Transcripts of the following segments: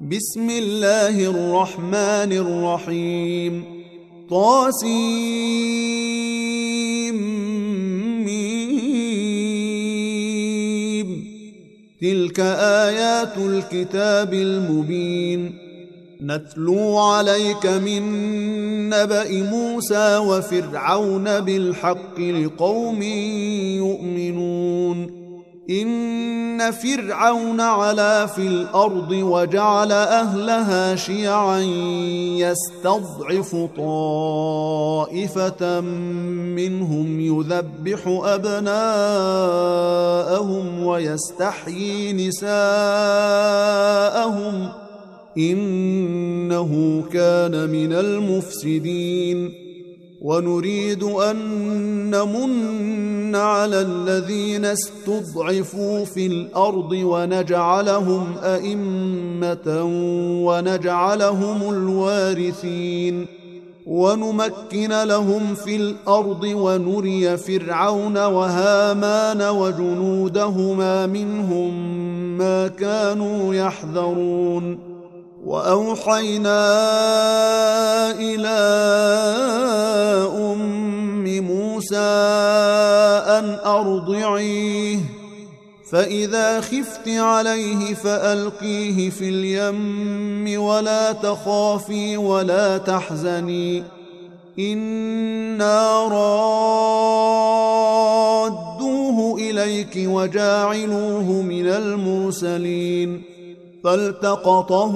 بسم الله الرحمن الرحيم طاسيم. تلك آيات الكتاب المبين نتلو عليك من نبأ موسى وفرعون بالحق لقوم يؤمنون. إن فرعون علا في الأرض وجعل أهلها شيعا يستضعف طائفة منهم يذبح أبناءهم ويستحيي نساءهم إنه كان من المفسدين. ونريد أن نمن على الذين استضعفوا في الأرض ونجعلهم أئمة ونجعلهم الوارثين ونمكن لهم في الأرض ونري فرعون وهامان وجنودهما منهم ما كانوا يحذرون. وأوحينا إلى أم موسى أن أرضعيه فإذا خفت عليه فألقيه في اليم ولا تخافي ولا تحزني إنا رادوه إليك وجاعلوه من المرسلين. فالتقطه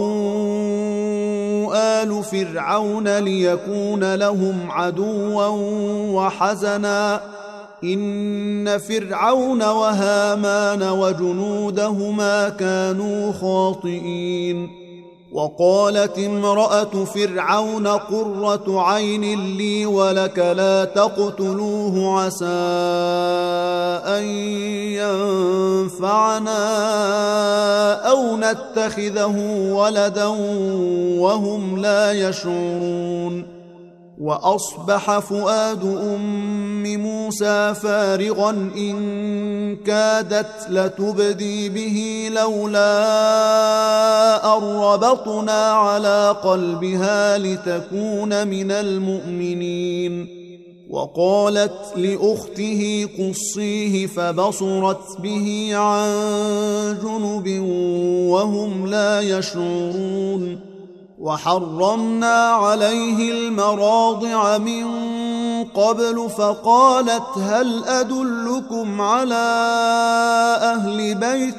آل فرعون ليكون لهم عدوا وحزنا إن فرعون وهامان وجنودهما كانوا خاطئين. وقالت امرأة فرعون قرة عين لي ولك لا تقتلوه عسى أن ينفعنا أو نتخذه ولدا وهم لا يشعرون. وأصبح فؤاد أم موسى فارغا إن كادت لتبدي به لولا أن ربطنا على قلبها لتكون من المؤمنين. وقالت لأخته قصيه فبصرت به عن جنب وهم لا يشعرون. وحرمنا عليه المراضع من قبل فقالت هل أدلكم على أهل بيت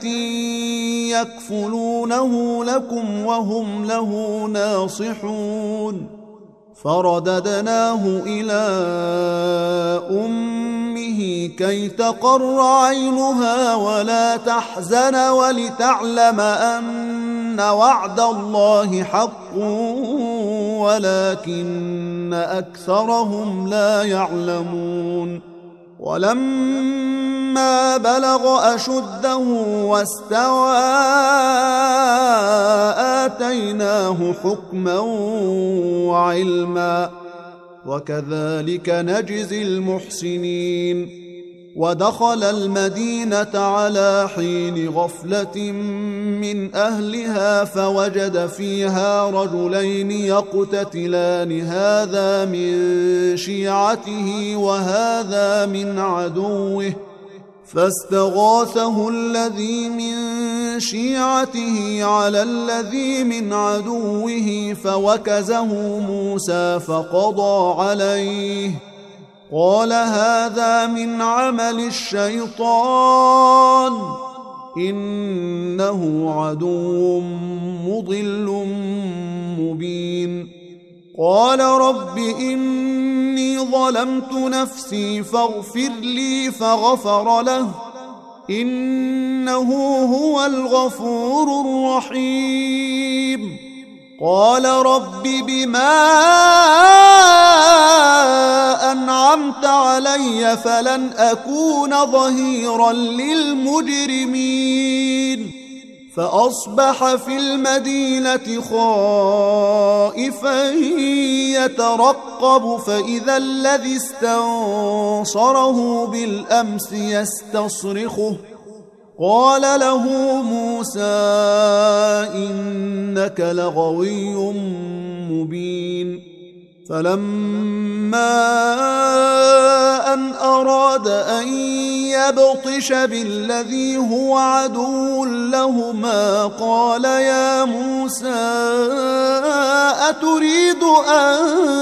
يكفلونه لكم وهم له ناصحون. فرددناه إلى أمه كي تقر عينها ولا تحزن ولتعلم أن وعد الله حق ولكن أكثرهم لا يعلمون. ولما بلغ أشده واستوى آتيناه حكما وعلما وكذلك نجزي المحسنين. ودخل المدينة على حين غفلة من أهلها فوجد فيها رجلين يقتتلان هذا من شيعته وهذا من عدوه فاستغاثه الذي من شيعته على الذي من عدوه فوكزه موسى فقضى عليه قال هذا من عمل الشيطان إنه عدو مضل مبين. قال رب إني ظلمت نفسي فاغفر لي فغفر له إنه هو الغفور الرحيم. قال رب بما أنعمت علي فلن أكون ظهيرا للمجرمين. فأصبح في المدينة خائفا يترقب فإذا الذي استنصره بالأمس يستصرخه قال له موسى إنك لغوي مبين فلما أن أراد أن يبطش بالذي هو عدو لهما قال يا موسى أتريد أن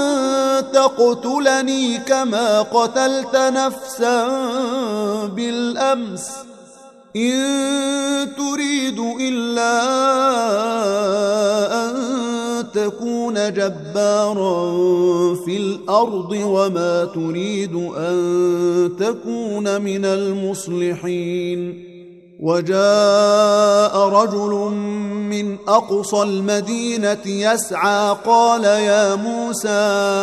تقتلني كما قتلت نفسا بالأمس إن تريد إلا أن تكون جبارا في الأرض وما تريد أن تكون من المصلحين وجاء رجل من أقصى المدينة يسعى قال يا موسى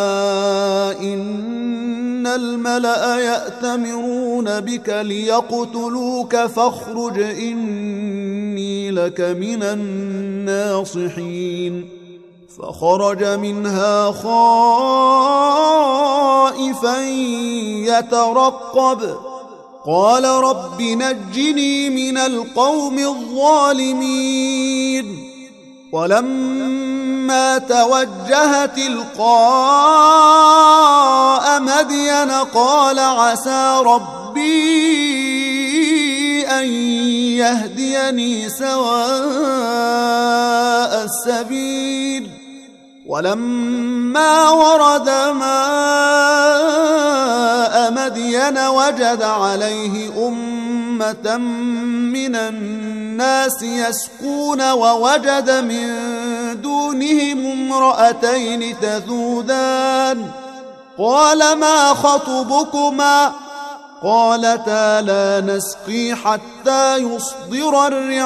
إن الملأ يأتمرون بك ليقتلوك فاخرج إني لك من الناصحين فخرج منها خائفا يترقب قال رب نجني من القوم الظالمين ولما توجه تلقاء مدين قال عسى ربي أن يهديني سواء السبيل ولما ورد ماء مدين وجد عليه أمة من الناس يسقون ووجد من دونهم امرأتين تذودان قال ما خطبكما قالتا لا نسقي حتى يصدر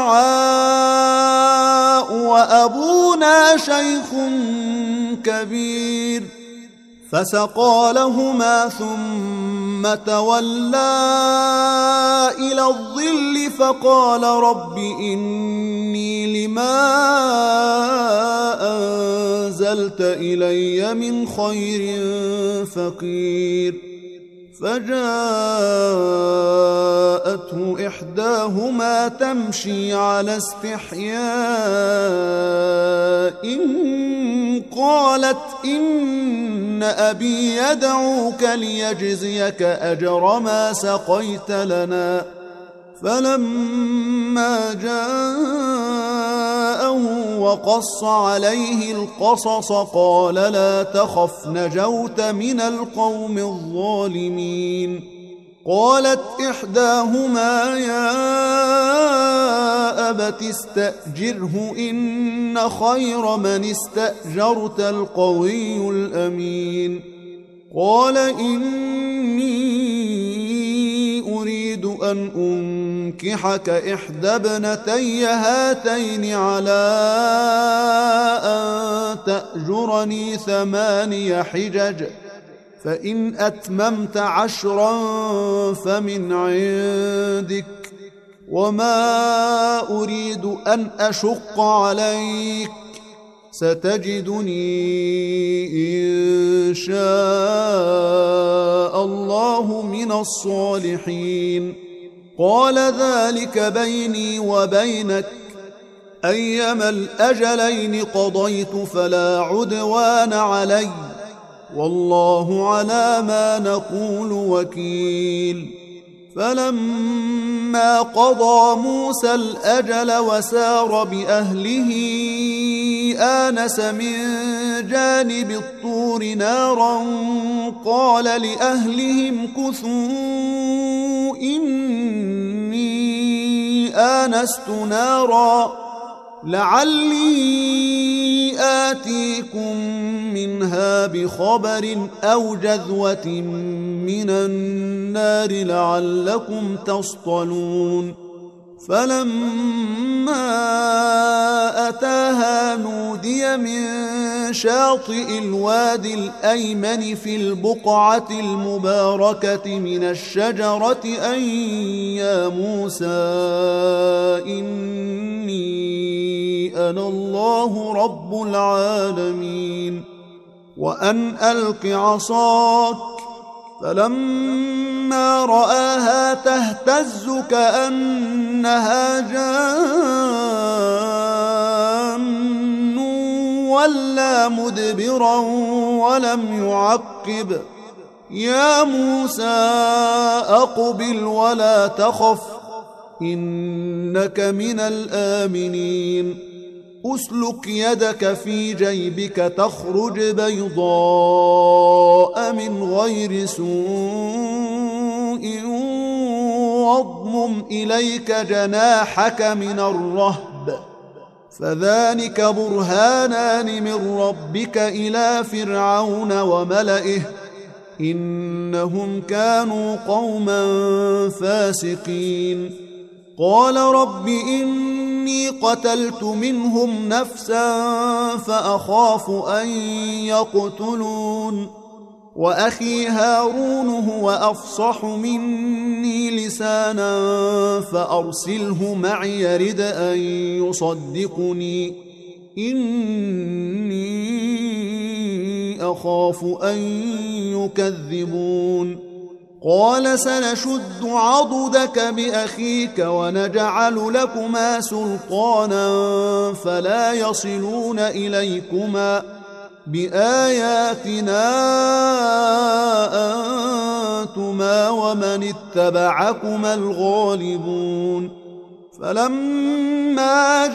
الرعاء وأبونا شيخ كبير فسقى لهما ثم تولى إلى الظل فقال رب إني لما أنزلت إلي من خير فقير فجاءته إحداهما تمشي على استحياء قالت إن أبي يدعوك ليجزيك أجر ما سقيت لنا فلما جاءه وقص عليه القصص قال لا تخف نجوت من القوم الظالمين قالت إحداهما يا أبت استأجره إن خير من استأجرت القوي الأمين قال إني أريد أن أنكحك إحدى ابنتي هاتين على أن تأجرني 8 حجج فإن أتممت 10 فمن عندك وما أريد أن أشق عليك ستجدني إن شاء الله من الصالحين قال ذلك بيني وبينك أيما الأجلين قضيت فلا عدوان علي والله على ما نقول وكيل فلما قضى موسى الأجل وسار بأهله آنس من جانب الطور نارا قال لأهلهم كثوا إني آنست نارا لعلي آتيكم منها بخبر أو جذوة من النار لعلكم تصطلون فلما أتاها نودي من شاطئ الوادي الأيمن في البقعة المباركة من الشجرة أن يا موسى إني أنا الله رب العالمين وأن ألق عصاك فلما رآها تهتز كأنها جان ولى مدبرا ولم يعقب. يا موسى أقبل ولا تخف إنك من الآمنين. أسلك يدك في جيبك تخرج بيضاء من غير سوء واضمم إليك جناحك من الرهب فذلك برهانان من ربك إلى فرعون وملئه إنهم كانوا قوما فاسقين. قال رب إني قتلت منهم نفسا فأخاف أن يقتلون وأخي هارون هو أفصح مني لسانا فأرسله معي يرد أن يصدقني إني أخاف أن يكذبون. قال سنشد عضدك بأخيك ونجعل لكما سلطانا فلا يصلون إليكما بآياتنا أنتما ومن اتبعكما الغالبون. فلما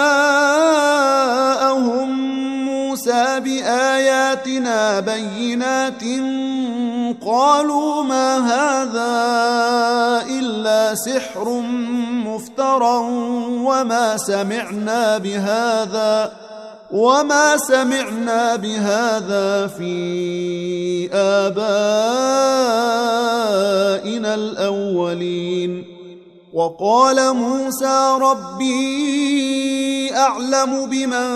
جاءهم موسى بآياتنا بينات قالوا ما هذا إلا سحر مفترى وما سمعنا بهذا في آبائنا الأولين. وقال موسى ربي أعلم بمن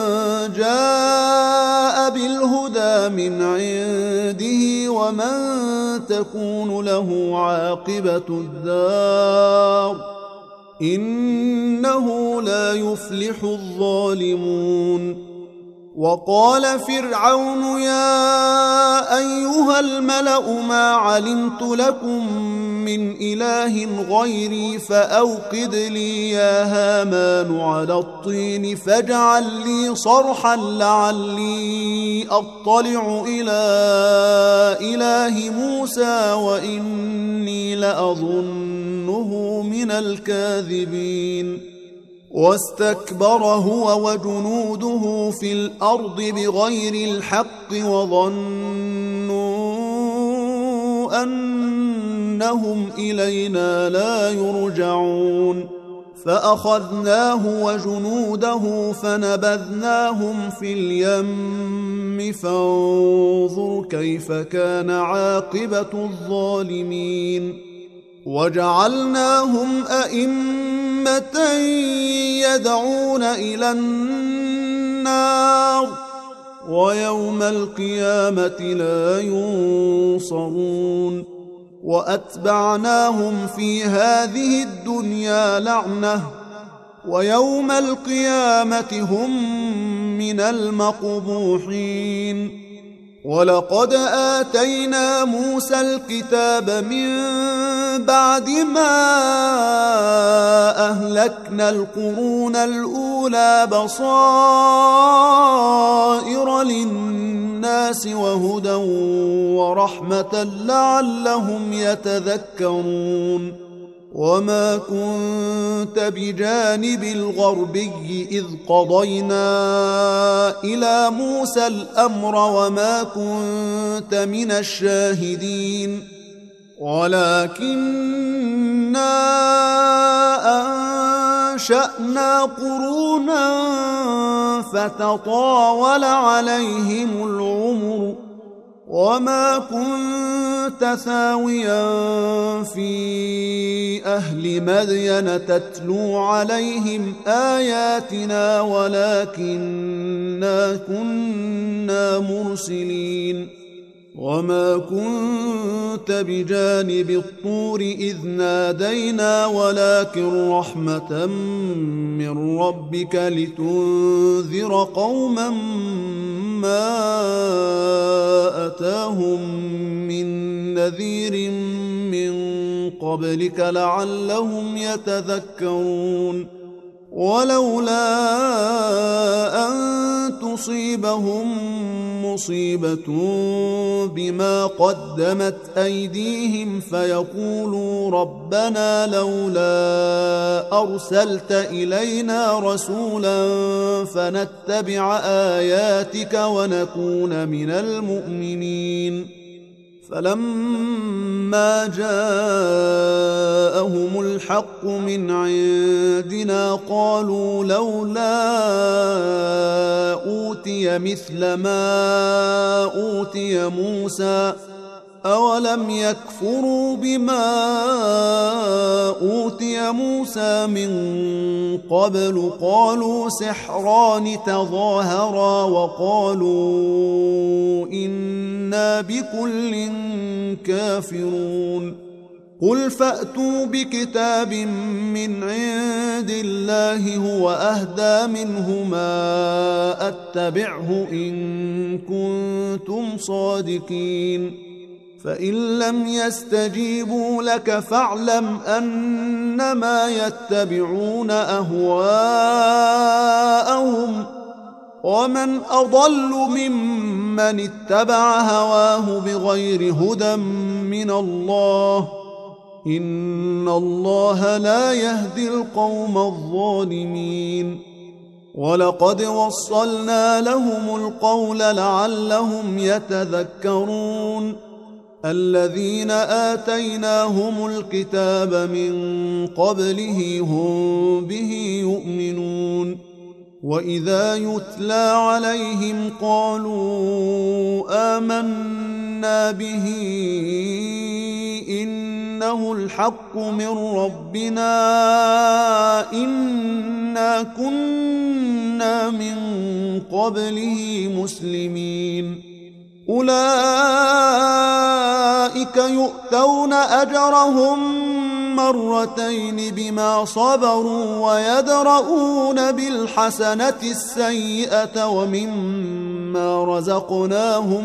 جاء بالهدى من عنده ومن تكون له عاقبة الدار إنه لا يفلح الظالمون. وقال فرعون يا أيها الملأ ما علمت لكم من إله غيري فأوقد لي يا هامان على الطين فاجعل لي صرحا لعلي أطلع إلى إله موسى وإني لأظنه من الكاذبين. واستكبر هو وجنوده في الأرض بغير الحق وظنوا أنهم إلينا لا يرجعون. فأخذناه وجنوده فنبذناهم في اليم فانظر كيف كان عاقبة الظالمين. وجعلناهم أئمة يدعون إلى النار ويوم القيامة لا ينصرون. وأتبعناهم في هذه الدنيا لعنة ويوم القيامة هم من المقبوحين. ولقد آتينا موسى الكتاب من بعد ما أهلكنا القرون الأولى بصائر للناس وهدى ورحمة لعلهم يتذكرون. وما كنت بجانب الغربي إذ قضينا إلى موسى الأمر وما كنت من الشاهدين ولكننا أنشأنا قرونا فتطاول عليهم العمر وما كنت ثاويا في أهل مدين تتلو عليهم آياتنا ولكننا كنا مرسلين. وما كنت بجانب الطور إذ نادينا ولكن رحمة من ربك لتنذر قوما ما أتاهم من نذير من قبلك لعلهم يتذكرون ولولا أن تصيبهم مصيبة بما قدمت أيديهم فيقولوا ربنا لولا أرسلت إلينا رسولا فنتبع آياتك ونكون من المؤمنين فلما جاءهم الحق من عندنا قالوا لولا أوتي مثل ما أوتي موسى أولم يكفروا بما أوتي موسى من قبل قالوا سحران تظاهرا وقالوا إنا بكل كافرون قل فأتوا بكتاب من عند الله هو أهدى منهما أتبعه إن كنتم صادقين فإن لم يستجيبوا لك فاعلم أنما يتبعون أهواءهم ومن أضل ممن اتبع هواه بغير هدى من الله إن الله لا يهدي القوم الظالمين ولقد وصلنا لهم القول لعلهم يتذكرون الذين آتيناهم الكتاب من قبله هم به يؤمنون وإذا يتلى عليهم قالوا آمنا به إنه الحق من ربنا إنا كنا من قبله مسلمين أولئك يؤتون أجرهم مرتين بما صبروا ويدرؤون بالحسنة السيئة ومما رزقناهم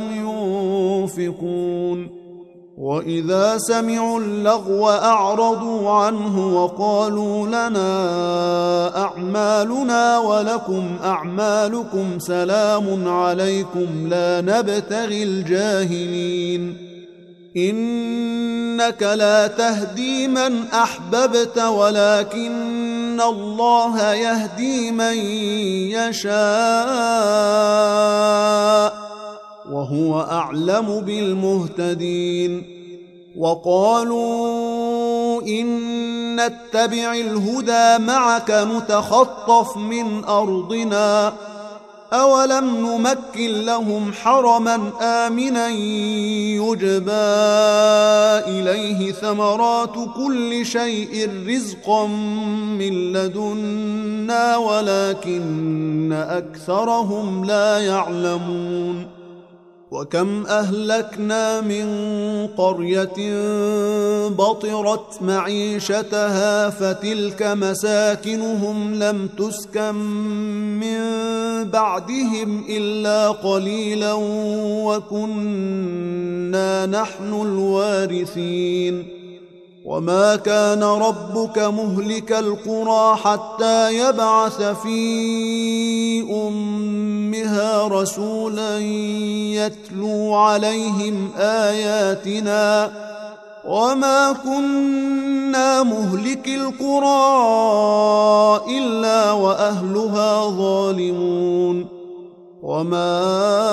ينفقون وإذا سمعوا اللغو أعرضوا عنه وقالوا لنا أعمالنا ولكم أعمالكم سلام عليكم لا نبتغي الجاهلين إنك لا تهدي من أحببت ولكن الله يهدي من يشاء وهو أعلم بالمهتدين وقالوا إن نتبع الهدى معك نتخطف من أرضنا أولم نمكن لهم حرما آمنا يجبى إليه ثمرات كل شيء رزقا من لدنا ولكن أكثرهم لا يعلمون وكم أهلكنا من قرية بطرت معيشتها فتلك مساكنهم لم تسكن من بعدهم إلا قليلا وكنا نحن الوارثين وما كان ربك مهلك القرى حتى يبعث في أمها رسولا يتلو عليهم آياتنا وما كنا مهلك القرى إلا وأهلها ظالمون وما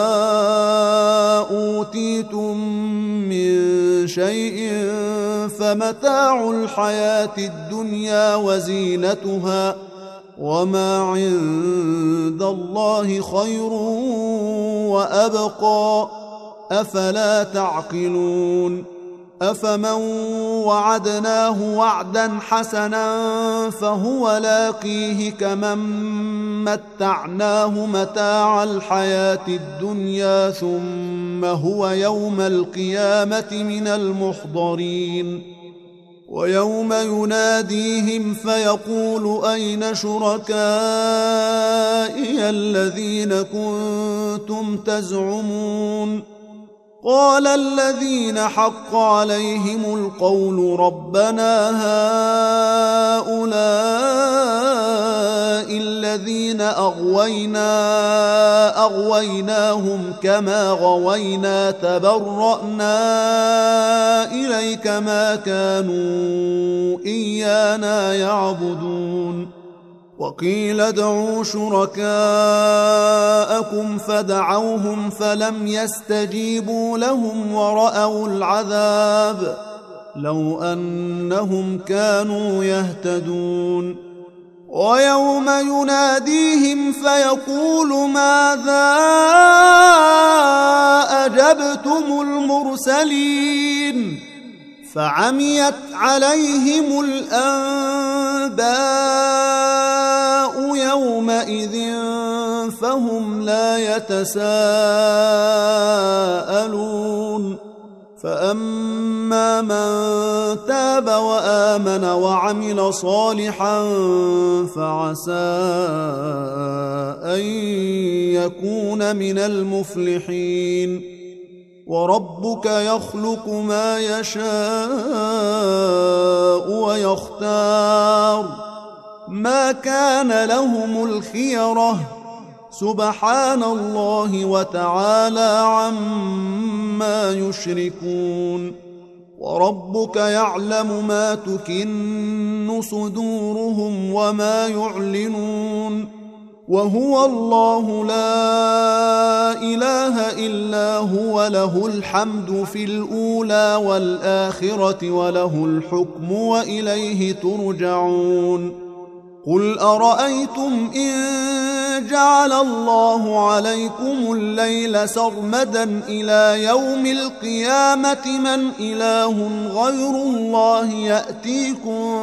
أوتيتم من شيء فمتاع الحياة الدنيا وزينتها وما عند الله خير وأبقى أفلا تعقلون أفمن وعدناه وعدا حسنا فهو لاقيه كمن متعناه متاع الحياة الدنيا ثم هو يوم القيامة من المحضرين ويوم يناديهم فيقول أين شركائي الذين كنتم تزعمون قال الذين حق عليهم القول ربنا هؤلاء الذين أغويناهم كما غوينا تبرأنا إليك ما كانوا إيانا يعبدون وقيل ادعوا شركاءكم فدعوهم فلم يستجيبوا لهم ورأوا العذاب لو أنهم كانوا يهتدون ويوم يناديهم فيقول ماذا أجبتم المرسلين فعميت عليهم الأنباء يومئذ فهم لا يتساءلون فأما من تاب وآمن وعمل صالحا فعسى أن يكون من المفلحين وربك يخلق ما يشاء ويختار ما كان لهم الخيرة سبحان الله وتعالى عما يشركون وربك يعلم ما تكن صدورهم وما يعلنون وهو الله لا إله إلا هو له الحمد في الأولى والآخرة وله الحكم وإليه ترجعون قل أرأيتم إن جعل الله عليكم الليل سرمدا إلى يوم القيامة من إله غير الله يأتيكم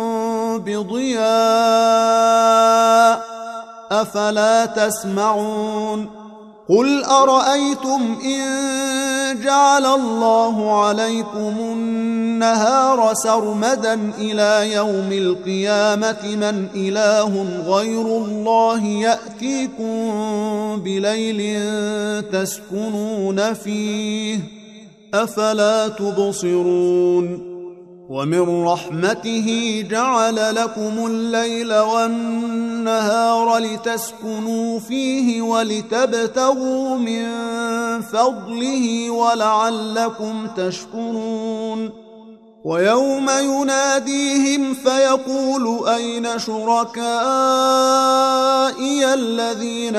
بضياء أفلا تسمعون قل أرأيتم إن جعل الله عليكم النهار سرمدا إلى يوم القيامة من إله غير الله يأتيكم بليل تسكنون فيه أفلا تبصرون ومن رحمته جعل لكم الليل والنهار لتسكنوا فيه ولتبتغوا من فضله ولعلكم تشكرون ويوم يناديهم فيقول أين شركائي الذين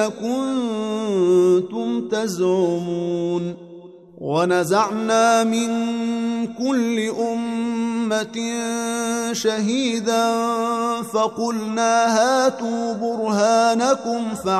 كنتم تزعمون ونزعنا من كل أمة شهيدا فقلنا هاتوا برهانكم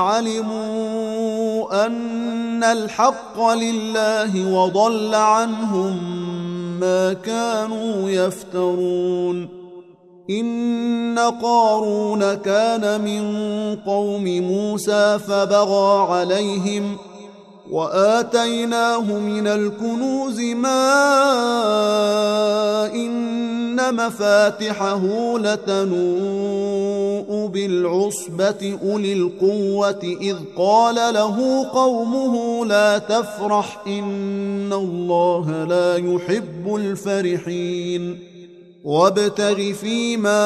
فعلموا أن الحق لله وضل عنهم ما كانوا يفترون إن قارون كان من قوم موسى فبغى عليهم وآتيناه من الكنوز ما إن مفاتحه لتنوء بالعصبة أولي القوة إذ قال له قومه لا تفرح إن الله لا يحب الفرحين وابتغ فيما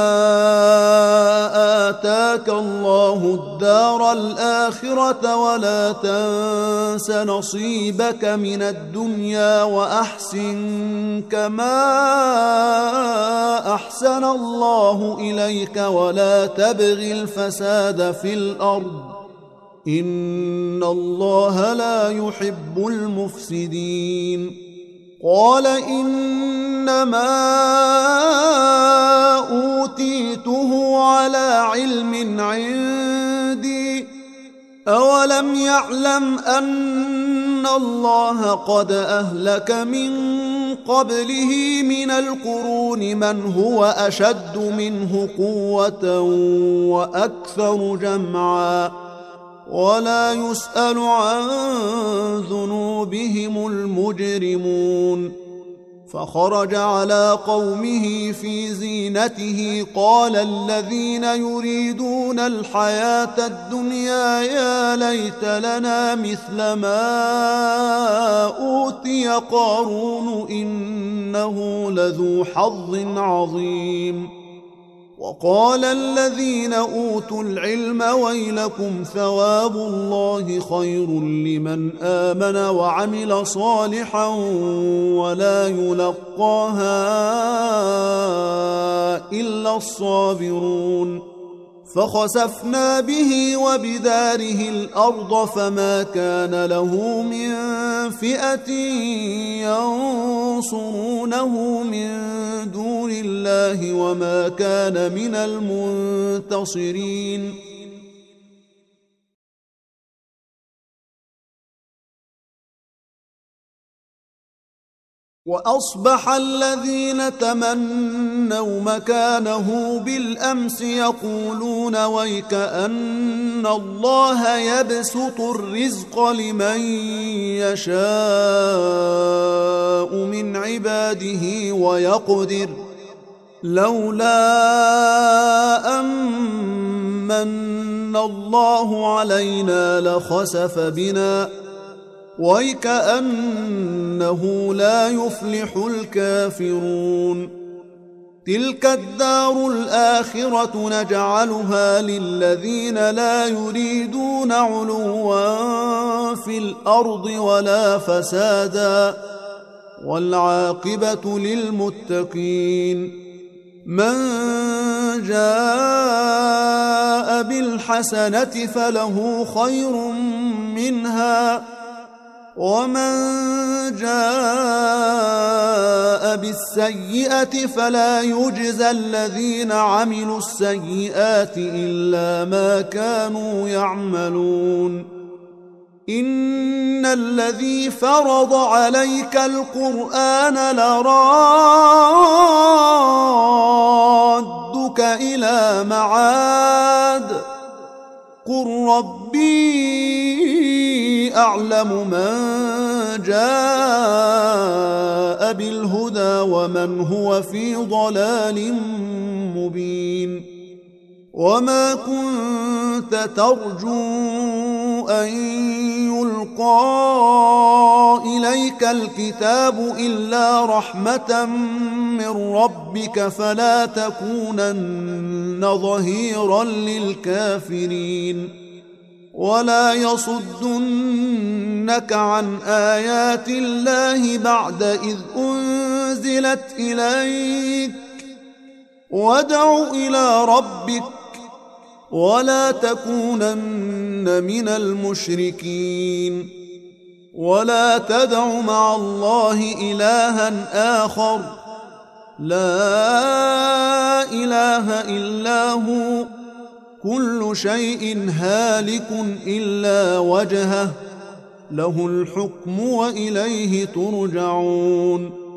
آتاك الله الدار الآخرة ولا تنس نصيبك من الدنيا وأحسن كما أحسن الله إليك ولا تبغ الفساد في الأرض إن الله لا يحب المفسدين قال إنما أوتيته على علم عندي أولم يعلم أن الله قد أهلك من قبله من القرون من هو أشد منه قوة وأكثر جمعا ولا يسأل عن ذنوبهم المجرمون فخرج على قومه في زينته قال الذين يريدون الحياة الدنيا يا ليت لنا مثل ما أوتي قارون إنه لذو حظ عظيم. وقال الذين أوتوا العلم ويلكم ثواب الله خير لمن آمن وعمل صالحا ولا يلقاها إلا الصابرون. فخسفنا به وبداره الأرض فما كان له من فئة ينصرونه من دون الله وما كان من المنتصرين. وأصبح الذين تمنوا مكانه بالأمس يقولون ويك أن الله يبسط الرزق لمن يشاء من عباده ويقدر لولا أمن الله علينا لخسف بنا ويكأنه لا يفلح الكافرون. تلك الدار الآخرة نجعلها للذين لا يريدون علوا في الأرض ولا فسادا والعاقبة للمتقين. من جاء بالحسنة فله خير منها ومن جاء بالسيئة فلا يجزى الذين عملوا السيئات إلا ما كانوا يعملون. إن الذي فرض عليك القرآن لرادك إلى معاد قل ربي أعلم من جاء بالهدى ومن هو في ضلال مبين. وما كنت ترجو أن يلقى إليك الكتاب إلا رحمة من ربك فلا تكونن ظهيرا للكافرين. ولا يصدنك عن آيات الله بعد إذ أنزلت إليك وادع إلى ربك ولا تكونن من المشركين. ولا تدع مع الله إلها آخر لا إله إلا هو كل شيء هالك إلا وجهه له الحكم وإليه ترجعون.